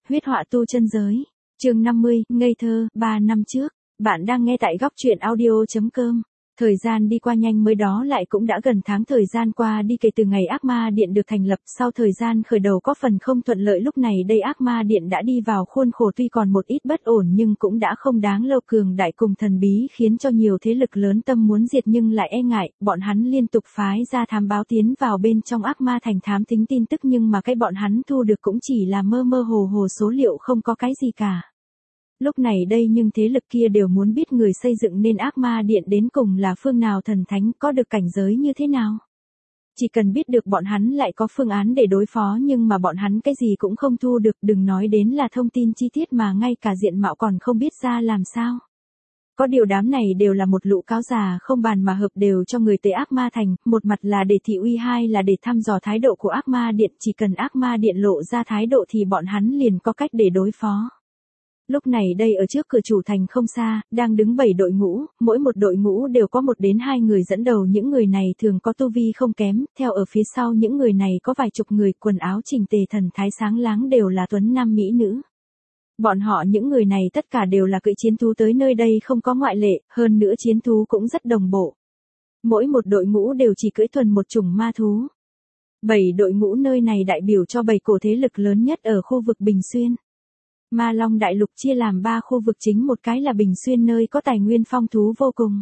huyết họa tu chân giới. Chương 50, ngây thơ, 3 năm trước. Bạn đang nghe tại góc truyện audio.com. Thời gian đi qua nhanh, mới đó lại cũng đã gần tháng thời gian qua đi kể từ ngày Ác Ma Điện được thành lập. Sau thời gian khởi đầu có phần không thuận lợi, lúc này đây Ác Ma Điện đã đi vào khuôn khổ, tuy còn một ít bất ổn nhưng cũng đã không đáng lâu, cường đại cùng thần bí khiến cho nhiều thế lực lớn tâm muốn diệt nhưng lại e ngại. Bọn hắn liên tục phái ra thám báo tiến vào bên trong Ác Ma thành thám thính tin tức, nhưng mà cái bọn hắn thu được cũng chỉ là mơ mơ hồ hồ số liệu, không có cái gì cả. Lúc này đây nhưng thế lực kia đều muốn biết người xây dựng nên Ác Ma Điện đến cùng là phương nào thần thánh, có được cảnh giới như thế nào. Chỉ cần biết được bọn hắn lại có phương án để đối phó, nhưng mà bọn hắn cái gì cũng không thu được, đừng nói đến là thông tin chi tiết mà ngay cả diện mạo còn không biết ra làm sao. Có điều đám này đều là một lũ cáo già không bàn mà hợp đều cho người tới Ác Ma thành, một mặt là để thị uy, hai là để thăm dò thái độ của Ác Ma Điện, chỉ cần Ác Ma Điện lộ ra thái độ thì bọn hắn liền có cách để đối phó. Lúc này đây ở trước cửa chủ thành không xa, đang đứng 7 đội ngũ, mỗi một đội ngũ đều có 1 đến 2 người dẫn đầu, những người này thường có tu vi không kém, theo ở phía sau những người này có vài chục người, quần áo chỉnh tề thần thái sáng láng, đều là tuấn nam mỹ nữ. Bọn họ những người này tất cả đều là cưỡi chiến thú tới nơi đây, không có ngoại lệ, hơn nữa chiến thú cũng rất đồng bộ. Mỗi một đội ngũ đều chỉ cưỡi thuần một chủng ma thú. 7 đội ngũ nơi này đại biểu cho 7 cổ thế lực lớn nhất ở khu vực Bình Xuyên. Ma Long Đại Lục chia làm 3 khu vực chính, một cái là Bình Xuyên nơi có tài nguyên phong thú vô cùng.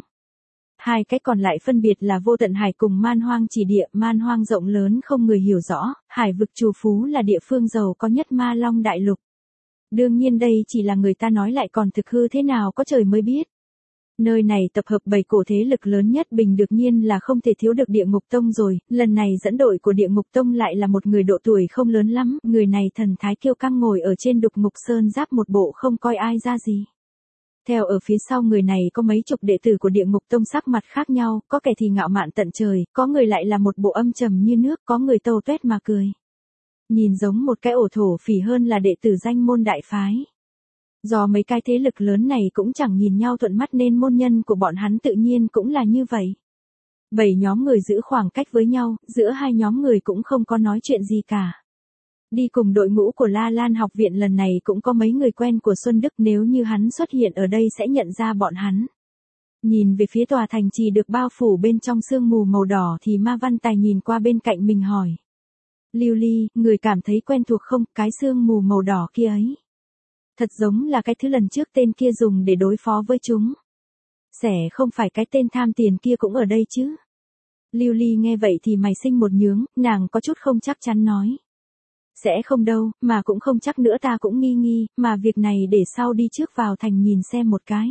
2 cái còn lại phân biệt là Vô Tận Hải cùng Man Hoang Chỉ Địa. Man Hoang rộng lớn không người hiểu rõ, Hải vực Trù Phú là địa phương giàu có nhất Ma Long Đại Lục. Đương nhiên đây chỉ là người ta nói lại, còn thực hư thế nào có trời mới biết. Nơi này tập hợp 7 cổ thế lực lớn nhất Bình, đương nhiên là không thể thiếu được Địa Ngục Tông rồi. Lần này dẫn đội của Địa Ngục Tông lại là một người độ tuổi không lớn lắm, người này thần thái kiêu căng ngồi ở trên Đục Ngục Sơn Giáp, một bộ không coi ai ra gì. Theo ở phía sau người này có mấy chục đệ tử của Địa Ngục Tông, sắc mặt khác nhau, có kẻ thì ngạo mạn tận trời, có người lại là một bộ âm trầm như nước, có người tâu tuét mà cười. Nhìn giống một cái ổ thổ phỉ hơn là đệ tử danh môn đại phái. Do mấy cái thế lực lớn này cũng chẳng nhìn nhau thuận mắt nên môn nhân của bọn hắn tự nhiên cũng là như vậy. 7 nhóm người giữ khoảng cách với nhau, giữa hai nhóm người cũng không có nói chuyện gì cả. Đi cùng đội ngũ của La Lan học viện lần này cũng có mấy người quen của Xuân Đức, nếu như hắn xuất hiện ở đây sẽ nhận ra bọn hắn. Nhìn về phía tòa thành trì được bao phủ bên trong sương mù màu đỏ thì Ma Văn Tài nhìn qua bên cạnh mình hỏi. Lưu Ly, người cảm thấy quen thuộc không, cái sương mù màu đỏ kia ấy? Thật giống là cái thứ lần trước tên kia dùng để đối phó với chúng. Sẽ không phải cái tên tham tiền kia cũng ở đây chứ? Lưu Ly nghe vậy thì mày sinh một nhướng, nàng có chút không chắc chắn nói. Sẽ không đâu, mà cũng không chắc nữa, ta cũng nghi nghi, mà việc này để sau đi trước vào thành nhìn xem một cái.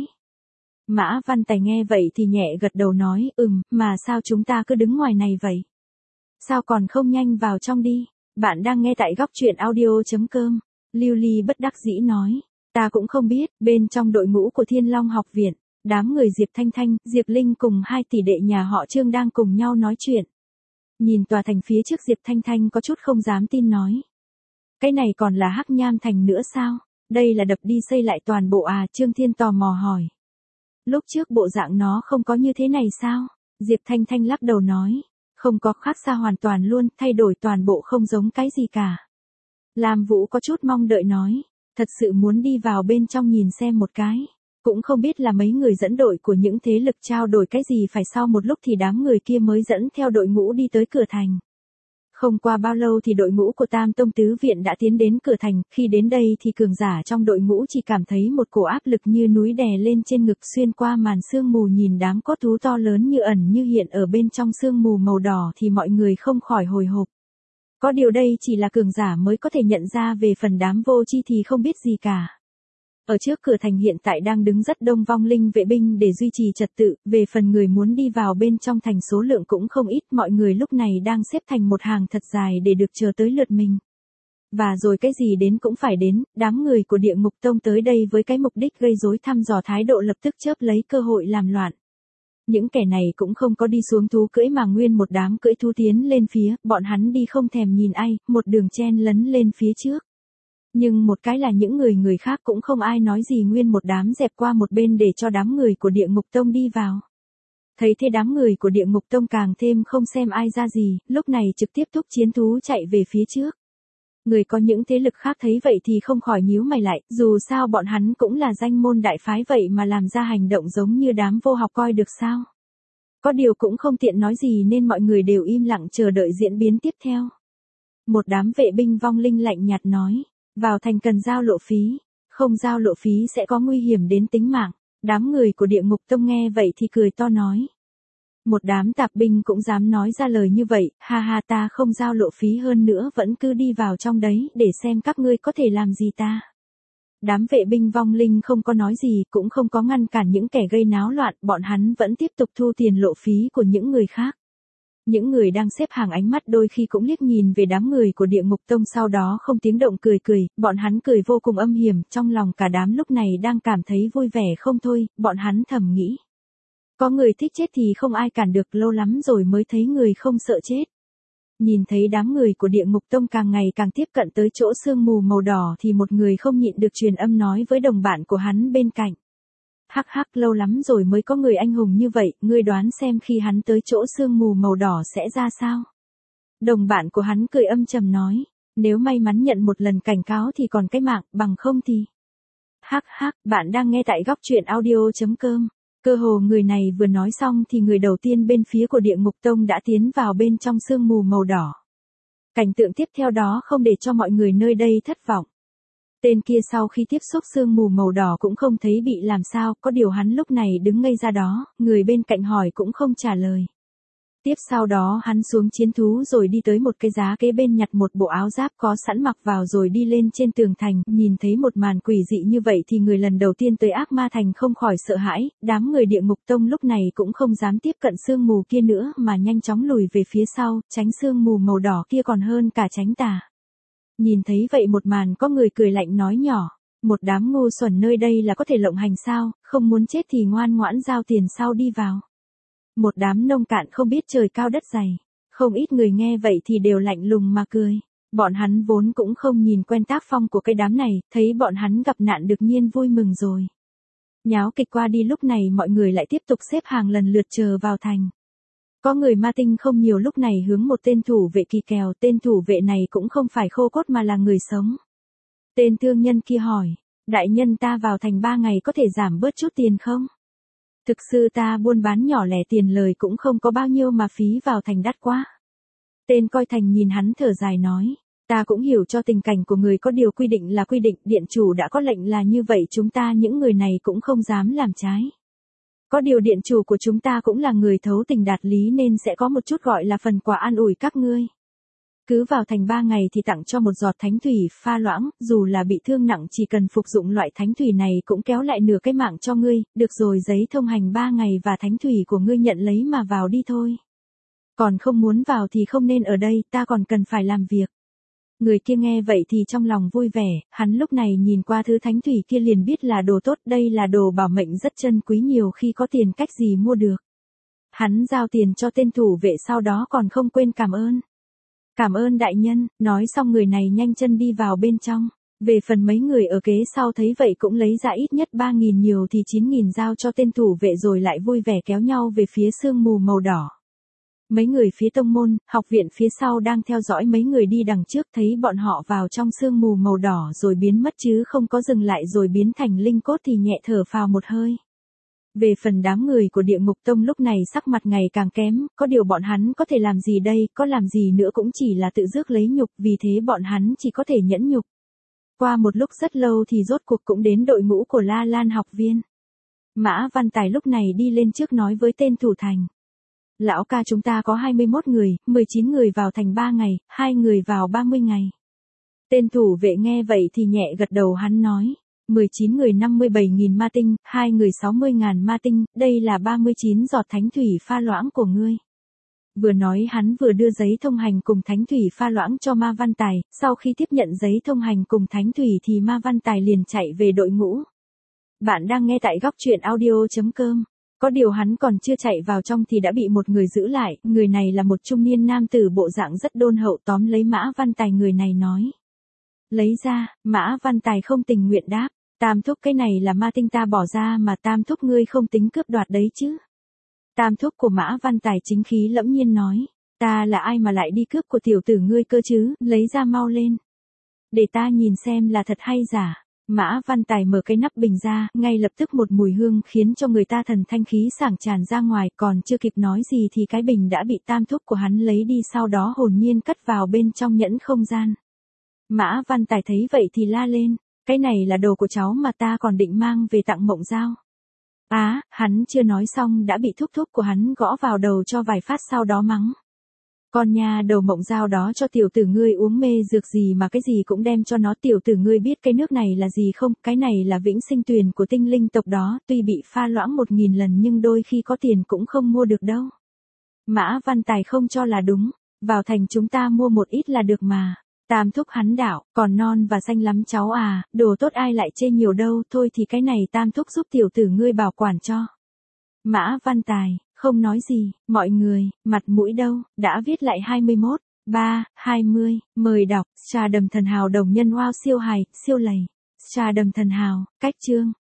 Mã Văn Tài nghe vậy thì nhẹ gật đầu nói, mà sao chúng ta cứ đứng ngoài này vậy? Sao còn không nhanh vào trong đi? Bạn đang nghe tại góc truyện audio.com. Lưu Ly bất đắc dĩ nói, ta cũng không biết. Bên trong đội ngũ của Thiên Long học viện, đám người Diệp Thanh Thanh, Diệp Linh cùng 2 tỷ đệ nhà họ Trương đang cùng nhau nói chuyện. Nhìn tòa thành phía trước, Diệp Thanh Thanh có chút không dám tin nói. Cái này còn là Hắc Nham thành nữa sao? Đây là đập đi xây lại toàn bộ à? Trương Thiên tò mò hỏi. Lúc trước bộ dạng nó không có như thế này sao? Diệp Thanh Thanh lắc đầu nói. Không có, khác xa hoàn toàn luôn, thay đổi toàn bộ, không giống cái gì cả. Lam Vũ có chút mong đợi nói, thật sự muốn đi vào bên trong nhìn xem một cái. Cũng không biết là mấy người dẫn đội của những thế lực trao đổi cái gì, phải sau một lúc thì đám người kia mới dẫn theo đội ngũ đi tới cửa thành. Không qua bao lâu thì đội ngũ của Tam Tông Tứ Viện đã tiến đến cửa thành, khi đến đây thì cường giả trong đội ngũ chỉ cảm thấy một cổ áp lực như núi đè lên trên ngực, xuyên qua màn sương mù nhìn đám cốt thú to lớn như ẩn như hiện ở bên trong sương mù màu đỏ thì mọi người không khỏi hồi hộp. Có điều đây chỉ là cường giả mới có thể nhận ra, về phần đám vô tri thì không biết gì cả. Ở trước cửa thành hiện tại đang đứng rất đông vong linh vệ binh để duy trì trật tự, về phần người muốn đi vào bên trong thành số lượng cũng không ít, mọi người lúc này đang xếp thành một hàng thật dài để được chờ tới lượt mình. Và rồi cái gì đến cũng phải đến, đám người của Địa Ngục Tông tới đây với cái mục đích gây rối thăm dò thái độ, lập tức chớp lấy cơ hội làm loạn. Những kẻ này cũng không có đi xuống thú cưỡi mà nguyên một đám cưỡi thú tiến lên phía, bọn hắn đi không thèm nhìn ai, một đường chen lấn lên phía trước. Nhưng một cái là những người khác cũng không ai nói gì, nguyên một đám dẹp qua một bên để cho đám người của Địa Ngục Tông đi vào. Thấy thế đám người của Địa Ngục Tông càng thêm không xem ai ra gì, lúc này trực tiếp thúc chiến thú chạy về phía trước. Người có những thế lực khác thấy vậy thì không khỏi nhíu mày lại, dù sao bọn hắn cũng là danh môn đại phái vậy mà làm ra hành động giống như đám vô học coi được sao. Có điều cũng không tiện nói gì nên mọi người đều im lặng chờ đợi diễn biến tiếp theo. Một đám vệ binh vong linh lạnh nhạt nói, vào thành cần giao lộ phí, không giao lộ phí sẽ có nguy hiểm đến tính mạng. Đám người của Địa Ngục Tông nghe vậy thì cười to nói. Một đám tạp binh cũng dám nói ra lời như vậy, ha ha, ta không giao lộ phí, hơn nữa vẫn cứ đi vào trong đấy để xem các ngươi có thể làm gì ta. Đám vệ binh vong linh không có nói gì, cũng không có ngăn cản những kẻ gây náo loạn, bọn hắn vẫn tiếp tục thu tiền lộ phí của những người khác. Những người đang xếp hàng ánh mắt đôi khi cũng liếc nhìn về đám người của Địa Ngục Tông, sau đó không tiếng động cười cười, bọn hắn cười vô cùng âm hiểm, trong lòng cả đám lúc này đang cảm thấy vui vẻ không thôi, bọn hắn thầm nghĩ. Có người thích chết thì không ai cản được, lâu lắm rồi mới thấy người không sợ chết. Nhìn thấy đám người của Địa Ngục Tông càng ngày càng tiếp cận tới chỗ sương mù màu đỏ thì một người không nhịn được truyền âm nói với đồng bạn của hắn bên cạnh. Hắc hắc, lâu lắm rồi mới có người anh hùng như vậy, ngươi đoán xem khi hắn tới chỗ sương mù màu đỏ sẽ ra sao? Đồng bạn của hắn cười âm trầm nói, nếu may mắn nhận một lần cảnh cáo thì còn cái mạng, bằng không thì. Hắc hắc, bạn đang nghe tại góc truyện audio.com. Cơ hồ người này vừa nói xong thì người đầu tiên bên phía của Địa Ngục Tông đã tiến vào bên trong sương mù màu đỏ. Cảnh tượng tiếp theo đó không để cho mọi người nơi đây thất vọng. Tên kia sau khi tiếp xúc sương mù màu đỏ cũng không thấy bị làm sao, có điều hắn lúc này đứng ngây ra đó, người bên cạnh hỏi cũng không trả lời. Tiếp sau đó hắn xuống chiến thú rồi đi tới một cái giá kế bên nhặt một bộ áo giáp có sẵn mặc vào rồi đi lên trên tường thành, nhìn thấy một màn quỷ dị như vậy thì người lần đầu tiên tới Ác Ma Thành không khỏi sợ hãi, đám người Địa Ngục Tông lúc này cũng không dám tiếp cận sương mù kia nữa mà nhanh chóng lùi về phía sau, tránh sương mù màu đỏ kia còn hơn cả tránh tà. Nhìn thấy vậy một màn có người cười lạnh nói nhỏ, một đám ngu xuẩn nơi đây là có thể lộng hành sao, không muốn chết thì ngoan ngoãn giao tiền sau đi vào. Một đám nông cạn không biết trời cao đất dày, không ít người nghe vậy thì đều lạnh lùng mà cười. Bọn hắn vốn cũng không nhìn quen tác phong của cái đám này, thấy bọn hắn gặp nạn được nhiên vui mừng rồi. Nháo kịch qua đi lúc này mọi người lại tiếp tục xếp hàng lần lượt chờ vào thành. Có người ma tinh không nhiều lúc này hướng một tên thủ vệ kỳ kèo, tên thủ vệ này cũng không phải khô cốt mà là người sống. Tên thương nhân kia hỏi, đại nhân ta vào thành 3 ngày có thể giảm bớt chút tiền không? Thực sự ta buôn bán nhỏ lẻ tiền lời cũng không có bao nhiêu mà phí vào thành đắt quá. Tên coi thành nhìn hắn thở dài nói, ta cũng hiểu cho tình cảnh của người, có điều quy định là quy định, điện chủ đã có lệnh là như vậy, chúng ta những người này cũng không dám làm trái. Có điều điện chủ của chúng ta cũng là người thấu tình đạt lý nên sẽ có một chút gọi là phần quà an ủi các ngươi. Cứ vào thành 3 ngày thì tặng cho một giọt thánh thủy pha loãng, dù là bị thương nặng chỉ cần phục dụng loại thánh thủy này cũng kéo lại nửa cái mạng cho ngươi, được rồi, giấy thông hành 3 ngày và thánh thủy của ngươi nhận lấy mà vào đi thôi. Còn không muốn vào thì không nên ở đây, ta còn cần phải làm việc. Người kia nghe vậy thì trong lòng vui vẻ, hắn lúc này nhìn qua thứ thánh thủy kia liền biết là đồ tốt, đây là đồ bảo mệnh rất chân quý, nhiều khi có tiền cách gì mua được. Hắn giao tiền cho tên thủ vệ sau đó còn không quên cảm ơn. Cảm ơn đại nhân, nói xong người này nhanh chân đi vào bên trong. Về phần mấy người ở kế sau thấy vậy cũng lấy ra ít nhất 3.000 nhiều thì 9.000 giao cho tên thủ vệ rồi lại vui vẻ kéo nhau về phía sương mù màu đỏ. Mấy người phía tông môn, học viện phía sau đang theo dõi mấy người đi đằng trước, thấy bọn họ vào trong sương mù màu đỏ rồi biến mất chứ không có dừng lại rồi biến thành linh cốt thì nhẹ thở phào một hơi. Về phần đám người của Địa Ngục Tông lúc này sắc mặt ngày càng kém, có điều bọn hắn có thể làm gì đây, có làm gì nữa cũng chỉ là tự rước lấy nhục, vì thế bọn hắn chỉ có thể nhẫn nhục. Qua một lúc rất lâu thì rốt cuộc cũng đến đội ngũ của La Lan học viên. Mã Văn Tài lúc này đi lên trước nói với tên thủ thành. Lão ca, chúng ta có 21 người, 19 người vào thành 3 ngày, 2 người vào 30 ngày. Tên thủ vệ nghe vậy thì nhẹ gật đầu, hắn nói. 19 người 57.000 ma tinh, 2 người 60.000 ma tinh, đây là 39 giọt thánh thủy pha loãng của ngươi. Vừa nói hắn vừa đưa giấy thông hành cùng thánh thủy pha loãng cho Ma Văn Tài, sau khi tiếp nhận giấy thông hành cùng thánh thủy thì Ma Văn Tài liền chạy về đội ngũ. Bạn đang nghe tại góc truyện audio.com. Có điều hắn còn chưa chạy vào trong thì đã bị một người giữ lại, người này là một trung niên nam tử bộ dạng rất đôn hậu, tóm lấy Mã Văn Tài, người này nói. Lấy ra, Mã Văn Tài không tình nguyện đáp, Tam thúc, cái này là ma tinh ta bỏ ra mà Tam thúc ngươi không tính cướp đoạt đấy chứ. Tam thúc của Mã Văn Tài chính khí lẫm nhiên nói, ta là ai mà lại đi cướp của tiểu tử ngươi cơ chứ, lấy ra mau lên. để ta nhìn xem là thật hay giả. Mã Văn Tài mở cái nắp bình ra, ngay lập tức một mùi hương khiến cho người ta thần thanh khí sảng tràn ra ngoài, còn chưa kịp nói gì thì cái bình đã bị tam thúc của hắn lấy đi, sau đó hồn nhiên cất vào bên trong nhẫn không gian. Mã Văn Tài thấy vậy thì la lên, cái này là đồ của cháu mà ta còn định mang về tặng Mộng Giao. Hắn chưa nói xong đã bị thúc thúc của hắn gõ vào đầu cho vài phát, sau đó mắng. Con nhà đầu Mộng Giao đó, cho tiểu tử ngươi uống mê dược gì mà cái gì cũng đem cho nó. Tiểu tử ngươi biết cái nước này là gì không? Cái này là vĩnh sinh tuyền của tinh linh tộc đó, tuy bị pha loãng 1000 lần nhưng đôi khi có tiền cũng không mua được đâu. Mã Văn Tài không cho là đúng, vào thành chúng ta mua một ít là được mà. Tam thúc hắn đạo, còn non và xanh lắm cháu à, đồ tốt ai lại chê nhiều đâu, thôi thì cái này tam thúc giúp tiểu tử ngươi bảo quản cho. Mã Văn Tài không nói gì, mọi người, mặt mũi đâu, đã viết lại 21/3/20, mời đọc, trà đầm thần hào đồng nhân wow siêu hài, siêu lầy, trà đầm thần hào, cách chương.